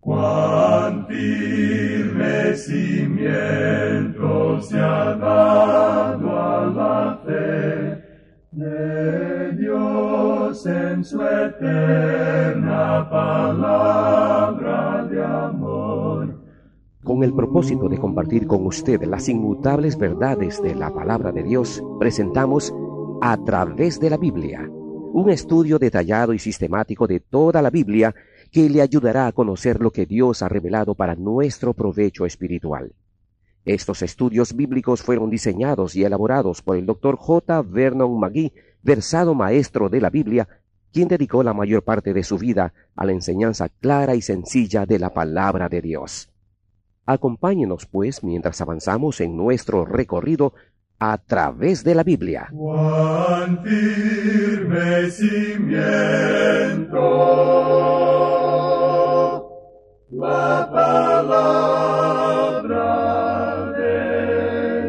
Cuán firme cimiento se ha dado a la fe de Dios en su eterna palabra de amor. Con el propósito de compartir con usted las inmutables verdades de la palabra de Dios, presentamos A Través de la Biblia, un estudio detallado y sistemático de toda la Biblia que le ayudará a conocer lo que Dios ha revelado para nuestro provecho espiritual. Estos estudios bíblicos fueron diseñados y elaborados por el Dr. J. Vernon McGee, versado maestro de la Biblia, quien dedicó la mayor parte de su vida a la enseñanza clara y sencilla de la palabra de Dios. Acompáñenos, pues, mientras avanzamos en nuestro recorrido a través de la Biblia. Cuán firme cimiento la palabra de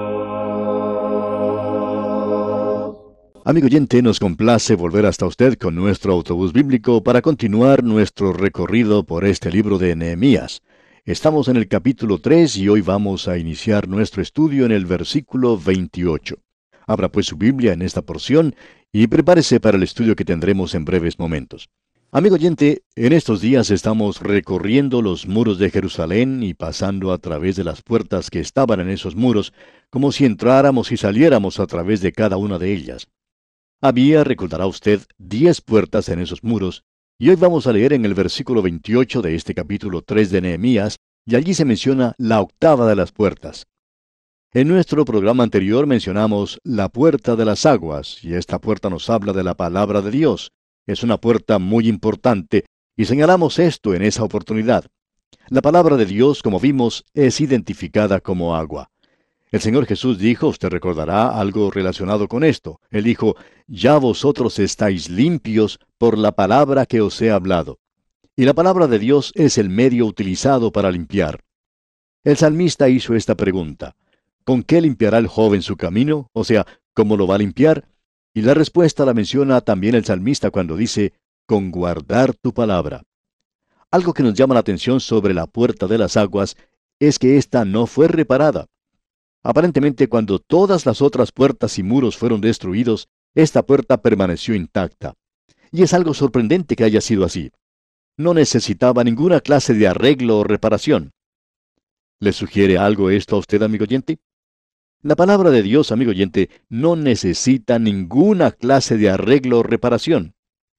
Dios. Amigo oyente, nos complace volver hasta usted con nuestro autobús bíblico para continuar nuestro recorrido por este libro de Nehemías. Estamos en el capítulo 3 y hoy vamos a iniciar nuestro estudio en el versículo 28. Abra pues su Biblia en esta porción y prepárese para el estudio que tendremos en breves momentos. Amigo oyente, en estos días estamos recorriendo los muros de Jerusalén y pasando a través de las puertas que estaban en esos muros, como si entráramos y saliéramos a través de cada una de ellas. Había, recordará usted, 10 puertas en esos muros, y hoy vamos a leer en el versículo 28 de este capítulo 3 de Nehemías, y allí se menciona la octava de las puertas. En nuestro programa anterior mencionamos la puerta de las aguas, y esta puerta nos habla de la palabra de Dios. Es una puerta muy importante, y señalamos esto en esa oportunidad. La palabra de Dios, como vimos, es identificada como agua. El Señor Jesús dijo, usted recordará algo relacionado con esto. Él dijo, ya vosotros estáis limpios por la palabra que os he hablado. Y la palabra de Dios es el medio utilizado para limpiar. El salmista hizo esta pregunta, ¿con qué limpiará el joven su camino? O sea, ¿cómo lo va a limpiar? Y la respuesta la menciona también el salmista cuando dice, con guardar tu palabra. Algo que nos llama la atención sobre la puerta de las aguas es que ésta no fue reparada. Aparentemente, cuando todas las otras puertas y muros fueron destruidos, esta puerta permaneció intacta. Y es algo sorprendente que haya sido así. No necesitaba ninguna clase de arreglo o reparación. ¿Le sugiere algo esto a usted, amigo oyente? La palabra de Dios, amigo oyente, no necesita ninguna clase de arreglo o reparación.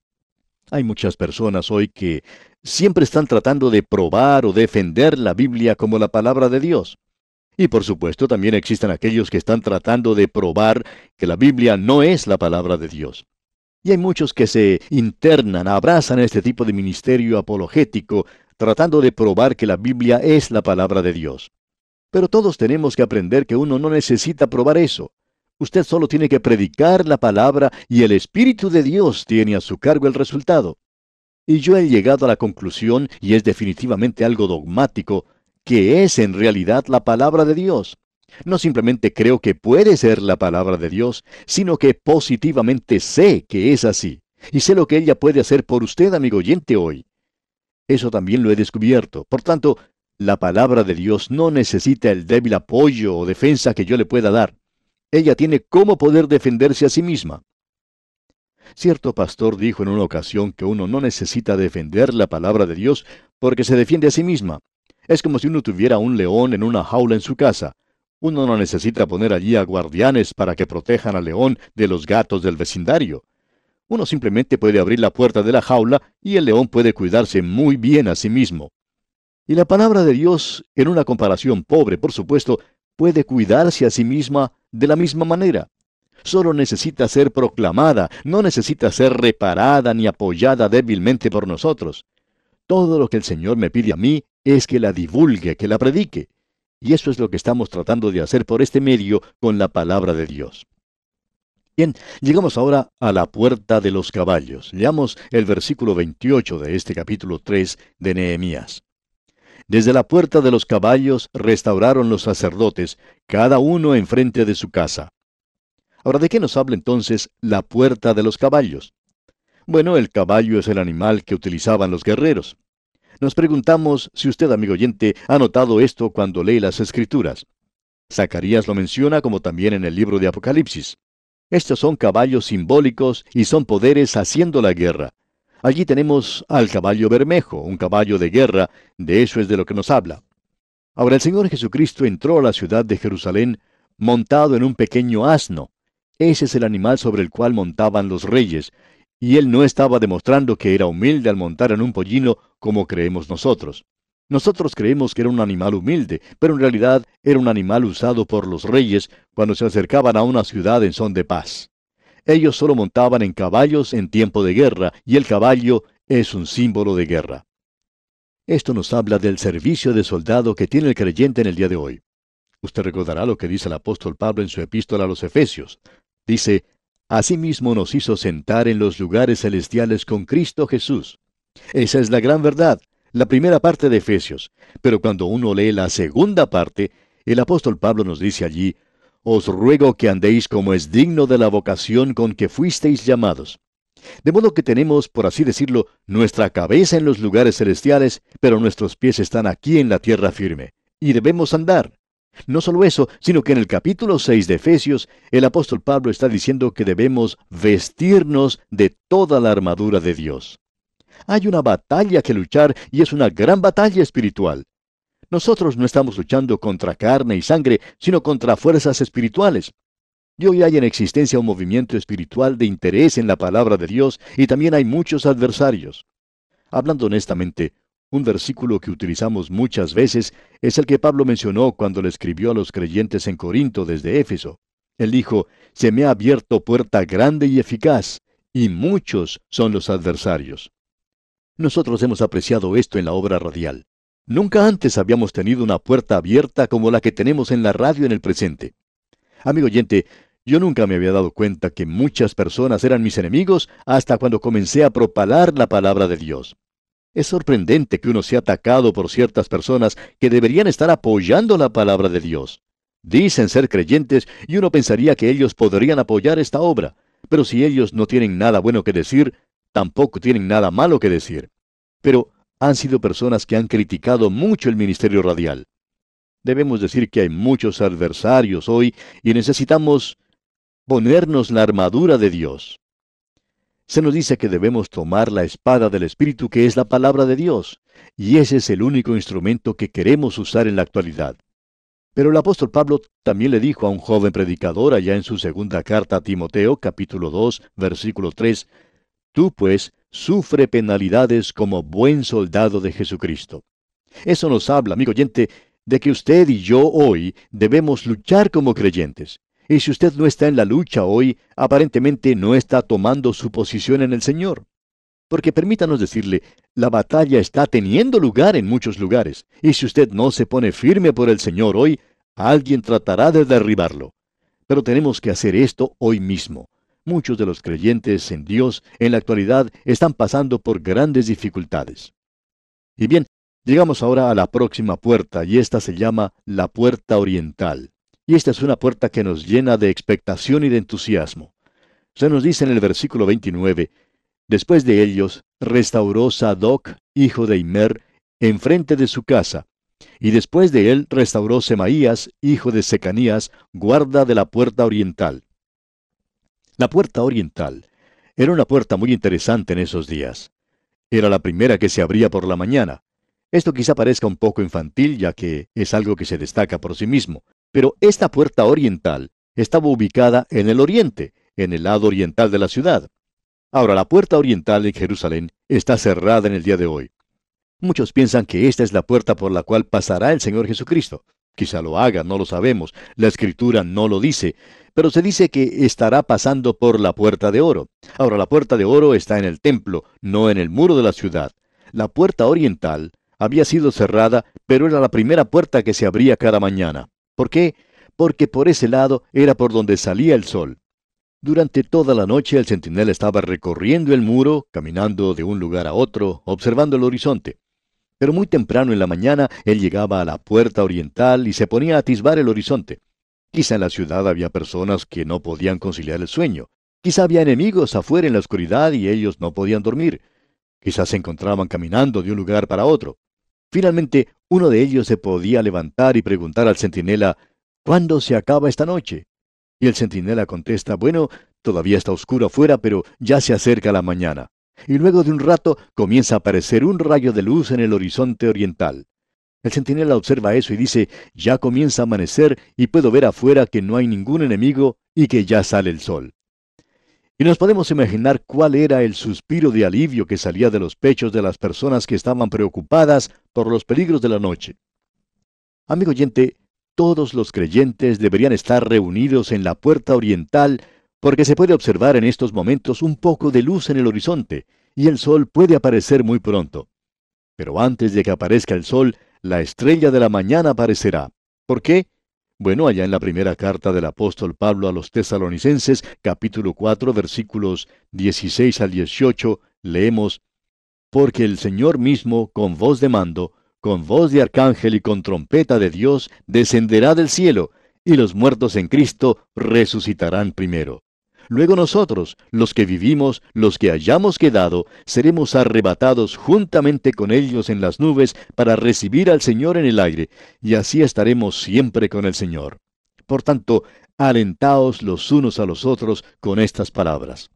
Hay muchas personas hoy que siempre están tratando de probar o defender la Biblia como la palabra de Dios. Y por supuesto también existen aquellos que están tratando de probar que la Biblia no es la palabra de Dios. Y hay muchos que se internan, abrazan este tipo de ministerio apologético, tratando de probar que la Biblia es la palabra de Dios. Pero todos tenemos que aprender que uno no necesita probar eso. Usted solo tiene que predicar la palabra y el Espíritu de Dios tiene a su cargo el resultado. Y yo he llegado a la conclusión, y es definitivamente algo dogmático, que es en realidad la palabra de Dios. No simplemente creo que puede ser la palabra de Dios, sino que positivamente sé que es así. Y sé lo que ella puede hacer por usted, amigo oyente, hoy. Eso también lo he descubierto. Por tanto, la palabra de Dios no necesita el débil apoyo o defensa que yo le pueda dar. Ella tiene cómo poder defenderse a sí misma. Cierto pastor dijo en una ocasión que uno no necesita defender la palabra de Dios porque se defiende a sí misma. Es como si uno tuviera un león en una jaula en su casa. Uno no necesita poner allí a guardianes para que protejan al león de los gatos del vecindario. Uno simplemente puede abrir la puerta de la jaula y el león puede cuidarse muy bien a sí mismo. Y la palabra de Dios, en una comparación pobre, por supuesto, puede cuidarse a sí misma de la misma manera. Solo necesita ser proclamada, no necesita ser reparada ni apoyada débilmente por nosotros. Todo lo que el Señor me pide a mí es que la divulgue, que la predique. Y eso es lo que estamos tratando de hacer por este medio con la palabra de Dios. Bien, llegamos ahora a la puerta de los caballos. Leamos el versículo 28 de este capítulo 3 de Nehemías. Desde la puerta de los caballos restauraron los sacerdotes, cada uno enfrente de su casa. Ahora, ¿de qué nos habla entonces la puerta de los caballos? Bueno, el caballo es el animal que utilizaban los guerreros. Nos preguntamos si usted, amigo oyente, ha notado esto cuando lee las Escrituras. Zacarías lo menciona como también en el libro de Apocalipsis. Estos son caballos simbólicos y son poderes haciendo la guerra. Allí tenemos al caballo bermejo, un caballo de guerra, de eso es de lo que nos habla. Ahora el Señor Jesucristo entró a la ciudad de Jerusalén montado en un pequeño asno. Ese es el animal sobre el cual montaban los reyes, y él no estaba demostrando que era humilde al montar en un pollino como creemos nosotros. Nosotros creemos que era un animal humilde, pero en realidad era un animal usado por los reyes cuando se acercaban a una ciudad en son de paz. Ellos solo montaban en caballos en tiempo de guerra, y el caballo es un símbolo de guerra. Esto nos habla del servicio de soldado que tiene el creyente en el día de hoy. Usted recordará lo que dice el apóstol Pablo en su epístola a los Efesios. Dice, asimismo nos hizo sentar en los lugares celestiales con Cristo Jesús. Esa es la gran verdad, la primera parte de Efesios. Pero cuando uno lee la segunda parte, el apóstol Pablo nos dice allí, os ruego que andéis como es digno de la vocación con que fuisteis llamados. De modo que tenemos, por así decirlo, nuestra cabeza en los lugares celestiales, pero nuestros pies están aquí en la tierra firme. Y debemos andar. No solo eso, sino que en el capítulo 6 de Efesios, el apóstol Pablo está diciendo que debemos vestirnos de toda la armadura de Dios. Hay una batalla que luchar y es una gran batalla espiritual. Nosotros no estamos luchando contra carne y sangre, sino contra fuerzas espirituales. Y hoy hay en existencia un movimiento espiritual de interés en la palabra de Dios y también hay muchos adversarios. Hablando honestamente, un versículo que utilizamos muchas veces es el que Pablo mencionó cuando le escribió a los creyentes en Corinto desde Éfeso. Él dijo, se me ha abierto puerta grande y eficaz, y muchos son los adversarios. Nosotros hemos apreciado esto en la obra radial. Nunca antes habíamos tenido una puerta abierta como la que tenemos en la radio en el presente. Amigo oyente, yo nunca me había dado cuenta que muchas personas eran mis enemigos hasta cuando comencé a propalar la palabra de Dios. Es sorprendente que uno sea atacado por ciertas personas que deberían estar apoyando la palabra de Dios. Dicen ser creyentes y uno pensaría que ellos podrían apoyar esta obra, pero si ellos no tienen nada bueno que decir, tampoco tienen nada malo que decir. Pero han sido personas que han criticado mucho el ministerio radial. Debemos decir que hay muchos adversarios hoy y necesitamos ponernos la armadura de Dios. Se nos dice que debemos tomar la espada del Espíritu, que es la palabra de Dios, y ese es el único instrumento que queremos usar en la actualidad. Pero el apóstol Pablo también le dijo a un joven predicador allá en su segunda carta a Timoteo, capítulo 2, versículo 3, tú pues sufre penalidades como buen soldado de Jesucristo. Eso nos habla, amigo oyente, de que usted y yo hoy debemos luchar como creyentes. Y si usted no está en la lucha hoy, aparentemente no está tomando su posición en el Señor. Porque permítanos decirle, la batalla está teniendo lugar en muchos lugares, y si usted no se pone firme por el Señor hoy, alguien tratará de derribarlo. Pero tenemos que hacer esto hoy mismo. Muchos de los creyentes en Dios en la actualidad están pasando por grandes dificultades. Y bien, llegamos ahora a la próxima puerta, y esta se llama la puerta oriental. Y esta es una puerta que nos llena de expectación y de entusiasmo. Se nos dice en el versículo 29, después de ellos, restauró Sadoc, hijo de Immer, enfrente de su casa, y después de él restauró Semaías, hijo de Secanías, guarda de la puerta oriental. La puerta oriental era una puerta muy interesante en esos días. Era la primera que se abría por la mañana. Esto quizá parezca un poco infantil, ya que es algo que se destaca por sí mismo. Pero esta puerta oriental estaba ubicada en el oriente, en el lado oriental de la ciudad. Ahora, la puerta oriental en Jerusalén está cerrada en el día de hoy. Muchos piensan que esta es la puerta por la cual pasará el Señor Jesucristo. Quizá lo haga, no lo sabemos. La Escritura no lo dice. Pero se dice que estará pasando por la puerta de oro. Ahora, la puerta de oro está en el templo, no en el muro de la ciudad. La puerta oriental había sido cerrada, pero era la primera puerta que se abría cada mañana. ¿Por qué? Porque por ese lado era por donde salía el sol. Durante toda la noche el centinela estaba recorriendo el muro, caminando de un lugar a otro, observando el horizonte. Pero muy temprano en la mañana él llegaba a la puerta oriental y se ponía a atisbar el horizonte. Quizá en la ciudad había personas que no podían conciliar el sueño. Quizá había enemigos afuera en la oscuridad y ellos no podían dormir. Quizás se encontraban caminando de un lugar para otro. Finalmente, uno de ellos se podía levantar y preguntar al centinela, ¿cuándo se acaba esta noche? Y el centinela contesta, bueno, todavía está oscuro afuera, pero ya se acerca la mañana. Y luego de un rato comienza a aparecer un rayo de luz en el horizonte oriental. El centinela observa eso y dice, ya comienza a amanecer y puedo ver afuera que no hay ningún enemigo y que ya sale el sol. Y nos podemos imaginar cuál era el suspiro de alivio que salía de los pechos de las personas que estaban preocupadas por los peligros de la noche. Amigo oyente, todos los creyentes deberían estar reunidos en la puerta oriental porque se puede observar en estos momentos un poco de luz en el horizonte y el sol puede aparecer muy pronto. Pero antes de que aparezca el sol, la estrella de la mañana aparecerá. ¿Por qué? Bueno, allá en la primera carta del apóstol Pablo a los Tesalonicenses, capítulo 4, versículos 16 al 18, leemos, porque el Señor mismo, con voz de mando, con voz de arcángel y con trompeta de Dios, descenderá del cielo, y los muertos en Cristo resucitarán primero. Luego nosotros, los que vivimos, los que hayamos quedado, seremos arrebatados juntamente con ellos en las nubes para recibir al Señor en el aire, y así estaremos siempre con el Señor. Por tanto, alentaos los unos a los otros con estas palabras.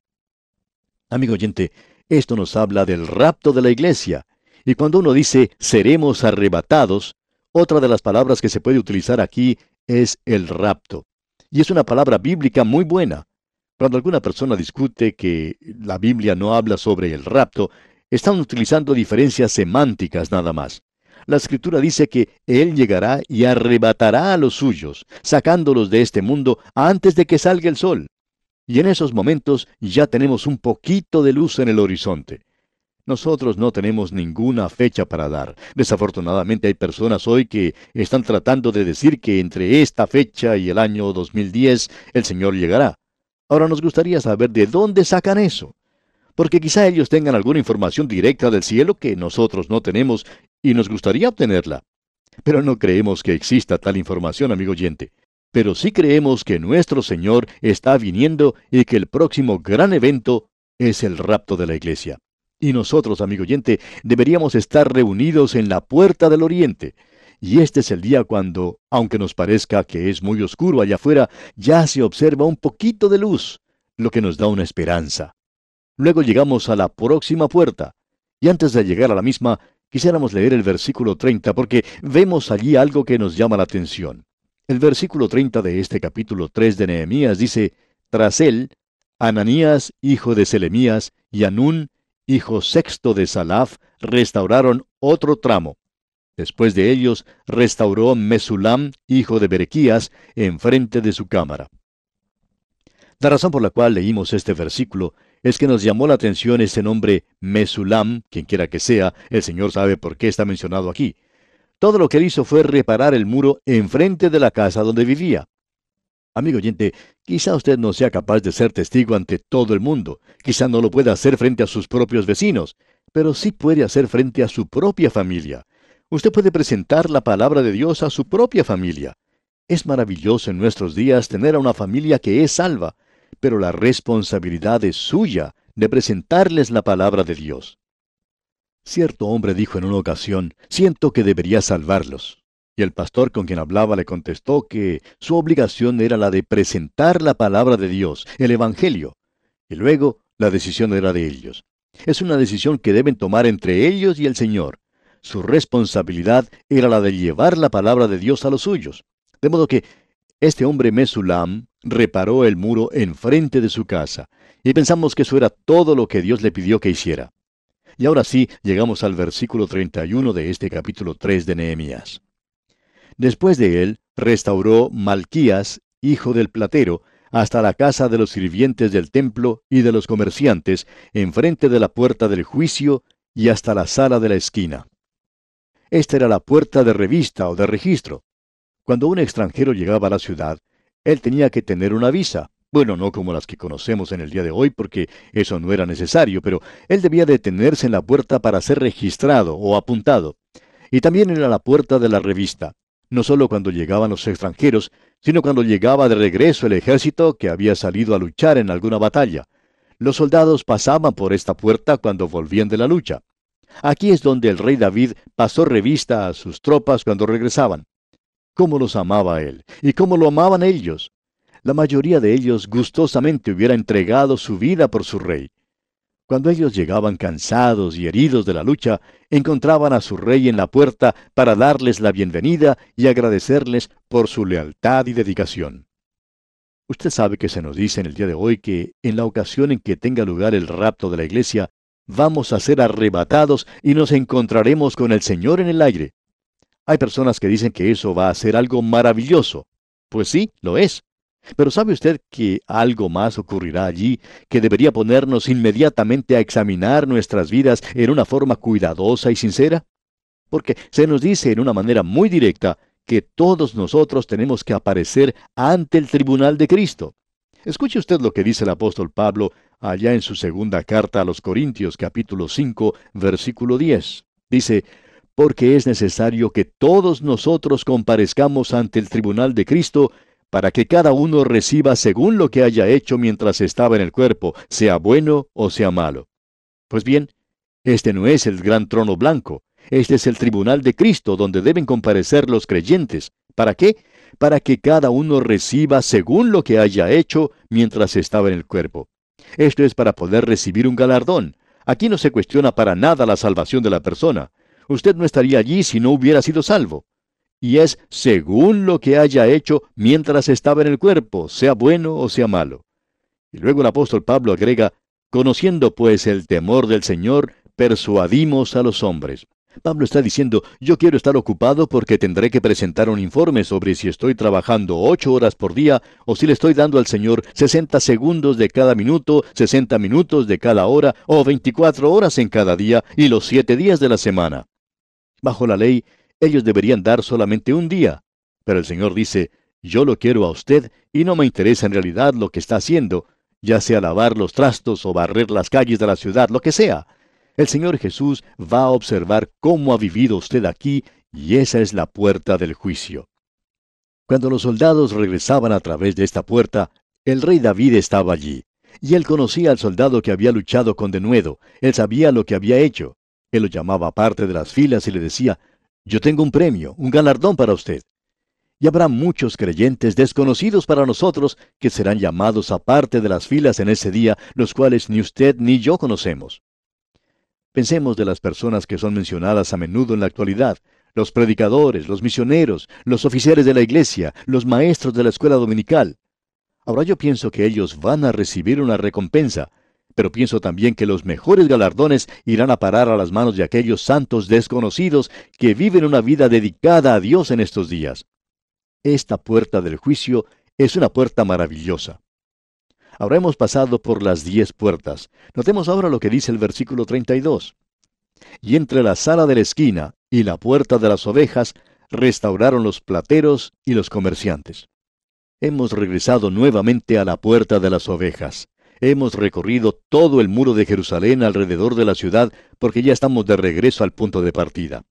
Amigo oyente, esto nos habla del rapto de la iglesia, y cuando uno dice seremos arrebatados, otra de las palabras que se puede utilizar aquí es el rapto. Y es una palabra bíblica muy buena. Cuando alguna persona discute que la Biblia no habla sobre el rapto, están utilizando diferencias semánticas nada más. La Escritura dice que Él llegará y arrebatará a los suyos, sacándolos de este mundo antes de que salga el sol. Y en esos momentos ya tenemos un poquito de luz en el horizonte. Nosotros no tenemos ninguna fecha para dar. Desafortunadamente hay personas hoy que están tratando de decir que entre esta fecha y el año 2010 el Señor llegará. Ahora nos gustaría saber de dónde sacan eso, porque quizá ellos tengan alguna información directa del cielo que nosotros no tenemos y nos gustaría obtenerla. Pero no creemos que exista tal información, amigo oyente. Pero sí creemos que nuestro Señor está viniendo y que el próximo gran evento es el rapto de la iglesia. Y nosotros, amigo oyente, deberíamos estar reunidos en la puerta del oriente. Y este es el día cuando, aunque nos parezca que es muy oscuro allá afuera, ya se observa un poquito de luz, lo que nos da una esperanza. Luego llegamos a la próxima puerta, y antes de llegar a la misma, quisiéramos leer el versículo 30, porque vemos allí algo que nos llama la atención. El versículo 30 de este capítulo 3 de Nehemías dice, tras él, Ananías, hijo de Selemías, y Anún, hijo sexto de Salaf, restauraron otro tramo. Después de ellos, restauró Mesulam, hijo de Berequías, enfrente de su cámara. La razón por la cual leímos este versículo es que nos llamó la atención ese nombre Mesulam, quien quiera que sea, el Señor sabe por qué está mencionado aquí. Todo lo que él hizo fue reparar el muro enfrente de la casa donde vivía. Amigo oyente, quizá usted no sea capaz de ser testigo ante todo el mundo, quizá no lo pueda hacer frente a sus propios vecinos, pero sí puede hacer frente a su propia familia. Usted puede presentar la palabra de Dios a su propia familia. Es maravilloso en nuestros días tener a una familia que es salva, pero la responsabilidad es suya de presentarles la palabra de Dios. Cierto hombre dijo en una ocasión, siento que debería salvarlos. Y el pastor con quien hablaba le contestó que su obligación era la de presentar la palabra de Dios, el Evangelio, y luego la decisión era de ellos. Es una decisión que deben tomar entre ellos y el Señor. Su responsabilidad era la de llevar la palabra de Dios a los suyos. De modo que este hombre Mesulam reparó el muro enfrente de su casa, y pensamos que eso era todo lo que Dios le pidió que hiciera. Y ahora sí, llegamos al versículo 31 de este capítulo 3 de Nehemías. Después de él, restauró Malquías, hijo del platero, hasta la casa de los sirvientes del templo y de los comerciantes, enfrente de la puerta del juicio y hasta la sala de la esquina. Esta era la puerta de revista o de registro. Cuando un extranjero llegaba a la ciudad, él tenía que tener una visa. Bueno, no como las que conocemos en el día de hoy, porque eso no era necesario, pero él debía detenerse en la puerta para ser registrado o apuntado. Y también era la puerta de la revista, no solo cuando llegaban los extranjeros, sino cuando llegaba de regreso el ejército que había salido a luchar en alguna batalla. Los soldados pasaban por esta puerta cuando volvían de la lucha. Aquí es donde el rey David pasó revista a sus tropas cuando regresaban. Cómo los amaba él, y cómo lo amaban ellos. La mayoría de ellos gustosamente hubiera entregado su vida por su rey. Cuando ellos llegaban cansados y heridos de la lucha, encontraban a su rey en la puerta para darles la bienvenida y agradecerles por su lealtad y dedicación. Usted sabe que se nos dice en el día de hoy que en la ocasión en que tenga lugar el rapto de la iglesia, vamos a ser arrebatados y nos encontraremos con el Señor en el aire. Hay personas que dicen que eso va a ser algo maravilloso. Pues sí, lo es. Pero ¿sabe usted que algo más ocurrirá allí que debería ponernos inmediatamente a examinar nuestras vidas en una forma cuidadosa y sincera? Porque se nos dice en una manera muy directa que todos nosotros tenemos que aparecer ante el tribunal de Cristo. Escuche usted lo que dice el apóstol Pablo allá en su segunda carta a los Corintios, capítulo 5, versículo 10. Dice: porque es necesario que todos nosotros comparezcamos ante el tribunal de Cristo, para que cada uno reciba según lo que haya hecho mientras estaba en el cuerpo, sea bueno o sea malo. Pues bien, este no es el gran trono blanco, este es el tribunal de Cristo donde deben comparecer los creyentes. ¿Para qué? Para que cada uno reciba según lo que haya hecho mientras estaba en el cuerpo. Esto es para poder recibir un galardón. Aquí no se cuestiona para nada la salvación de la persona. Usted no estaría allí si no hubiera sido salvo. Y es según lo que haya hecho mientras estaba en el cuerpo, sea bueno o sea malo. Y luego el apóstol Pablo agrega: conociendo pues el temor del Señor, persuadimos a los hombres. Pablo está diciendo: yo quiero estar ocupado porque tendré que presentar un informe sobre si estoy trabajando 8 horas por día o si le estoy dando al Señor 60 segundos de cada minuto, 60 minutos de cada hora o 24 horas en cada día y los 7 días de la semana. Bajo la ley, ellos deberían dar solamente un día. Pero el Señor dice: yo lo quiero a usted y no me interesa en realidad lo que está haciendo, ya sea lavar los trastos o barrer las calles de la ciudad, lo que sea. El Señor Jesús va a observar cómo ha vivido usted aquí, y esa es la puerta del juicio. Cuando los soldados regresaban a través de esta puerta, el rey David estaba allí, y él conocía al soldado que había luchado con denuedo. Él sabía lo que había hecho. Él lo llamaba aparte de las filas y le decía: yo tengo un premio, un galardón para usted. Y habrá muchos creyentes desconocidos para nosotros que serán llamados aparte de las filas en ese día, los cuales ni usted ni yo conocemos. Pensemos de las personas que son mencionadas a menudo en la actualidad: los predicadores, los misioneros, los oficiales de la iglesia, los maestros de la escuela dominical. Ahora yo pienso que ellos van a recibir una recompensa, pero pienso también que los mejores galardones irán a parar a las manos de aquellos santos desconocidos que viven una vida dedicada a Dios en estos días. Esta puerta del juicio es una puerta maravillosa. Ahora hemos pasado por las 10 puertas. Notemos ahora lo que dice el versículo 32. Y entre la sala de la esquina y la puerta de las ovejas restauraron los plateros y los comerciantes. Hemos regresado nuevamente a la puerta de las ovejas. Hemos recorrido todo el muro de Jerusalén alrededor de la ciudad porque ya estamos de regreso al punto de partida.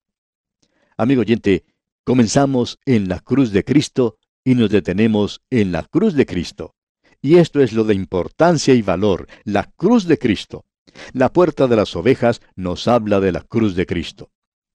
Amigo oyente, comenzamos en la cruz de Cristo y nos detenemos en la cruz de Cristo. Y esto es lo de importancia y valor, la cruz de Cristo. La puerta de las ovejas nos habla de la cruz de Cristo.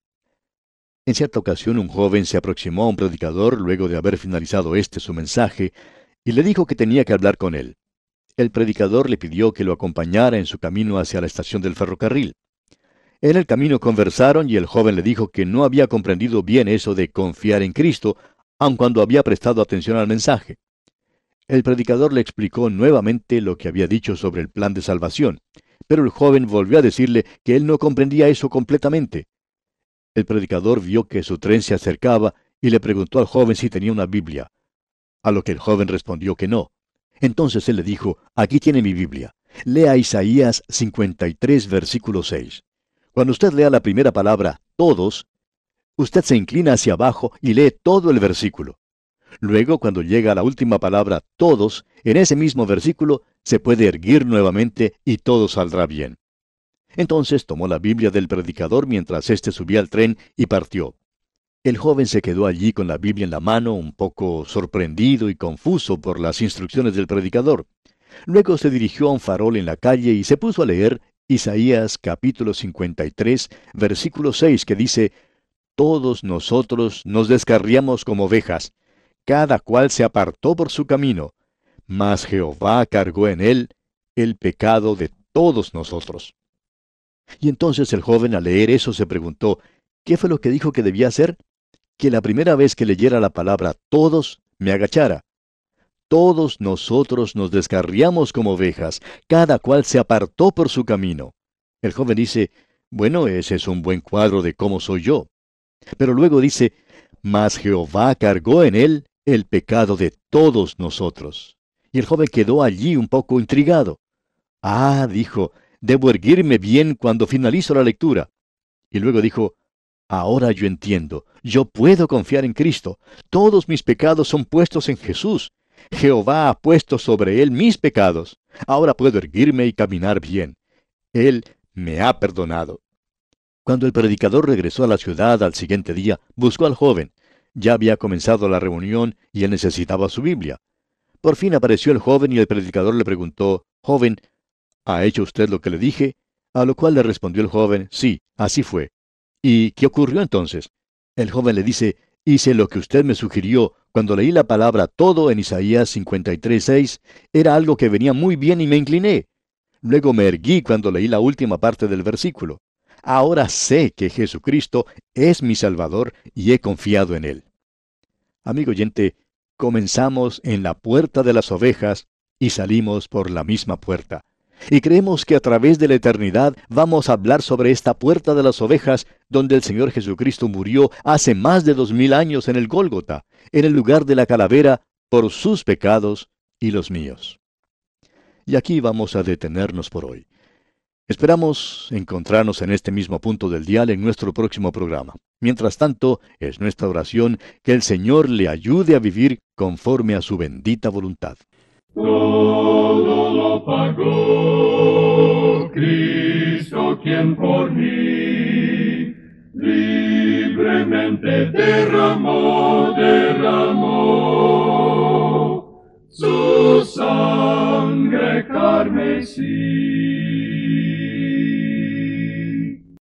En cierta ocasión un joven se aproximó a un predicador luego de haber finalizado su mensaje y le dijo que tenía que hablar con él. El predicador le pidió que lo acompañara en su camino hacia la estación del ferrocarril. En el camino conversaron y el joven le dijo que no había comprendido bien eso de confiar en Cristo, aun cuando había prestado atención al mensaje. El predicador le explicó nuevamente lo que había dicho sobre el plan de salvación, pero el joven volvió a decirle que él no comprendía eso completamente. El predicador vio que su tren se acercaba y le preguntó al joven si tenía una Biblia, a lo que el joven respondió que no. Entonces él le dijo: aquí tiene mi Biblia. Lea Isaías 53, versículo 6. Cuando usted lea la primera palabra, todos, usted se inclina hacia abajo y lee todo el versículo. Luego, cuando llega a la última palabra, todos, en ese mismo versículo, se puede erguir nuevamente y todo saldrá bien. Entonces tomó la Biblia del predicador mientras éste subía al tren y partió. El joven se quedó allí con la Biblia en la mano, un poco sorprendido y confuso por las instrucciones del predicador. Luego se dirigió a un farol en la calle y se puso a leer Isaías capítulo 53, versículo 6, que dice: Todos nosotros nos descarriamos como ovejas, cada cual se apartó por su camino, mas Jehová cargó en él el pecado de todos nosotros. Y entonces el joven al leer eso se preguntó, ¿qué fue lo que dijo que debía hacer? Que la primera vez que leyera la palabra todos, me agachara. Todos nosotros nos descarriamos como ovejas, cada cual se apartó por su camino. El joven dice, bueno, ese es un buen cuadro de cómo soy yo. Pero luego dice, mas Jehová cargó en él el pecado de todos nosotros. Y el joven quedó allí un poco intrigado. Ah, dijo, debo erguirme bien cuando finalizo la lectura. Y luego dijo, ahora yo entiendo, yo puedo confiar en Cristo. Todos mis pecados son puestos en Jesús. Jehová ha puesto sobre él mis pecados. Ahora puedo erguirme y caminar bien. Él me ha perdonado. Cuando el predicador regresó a la ciudad al siguiente día, buscó al joven. Ya había comenzado la reunión y él necesitaba su Biblia. Por fin apareció el joven y el predicador le preguntó, joven, ¿ha hecho usted lo que le dije? A lo cual le respondió el joven, sí, así fue. ¿Y qué ocurrió entonces? El joven le dice, hice lo que usted me sugirió. Cuando leí la palabra todo en Isaías 53:6, era algo que venía muy bien y me incliné. Luego me erguí cuando leí la última parte del versículo. Ahora sé que Jesucristo es mi Salvador y he confiado en Él. Amigo oyente, comenzamos en la puerta de las ovejas y salimos por la misma puerta. Y creemos que a través de la eternidad vamos a hablar sobre esta puerta de las ovejas donde el Señor Jesucristo murió hace más de 2000 años en el Gólgota, en el lugar de la calavera, por sus pecados y los míos. Y aquí vamos a detenernos por hoy. Esperamos encontrarnos en este mismo punto del dial en nuestro próximo programa. Mientras tanto, es nuestra oración que el Señor le ayude a vivir conforme a su bendita voluntad. Todo lo pagó Cristo, quien por mí libremente derramó su sangre carmesí.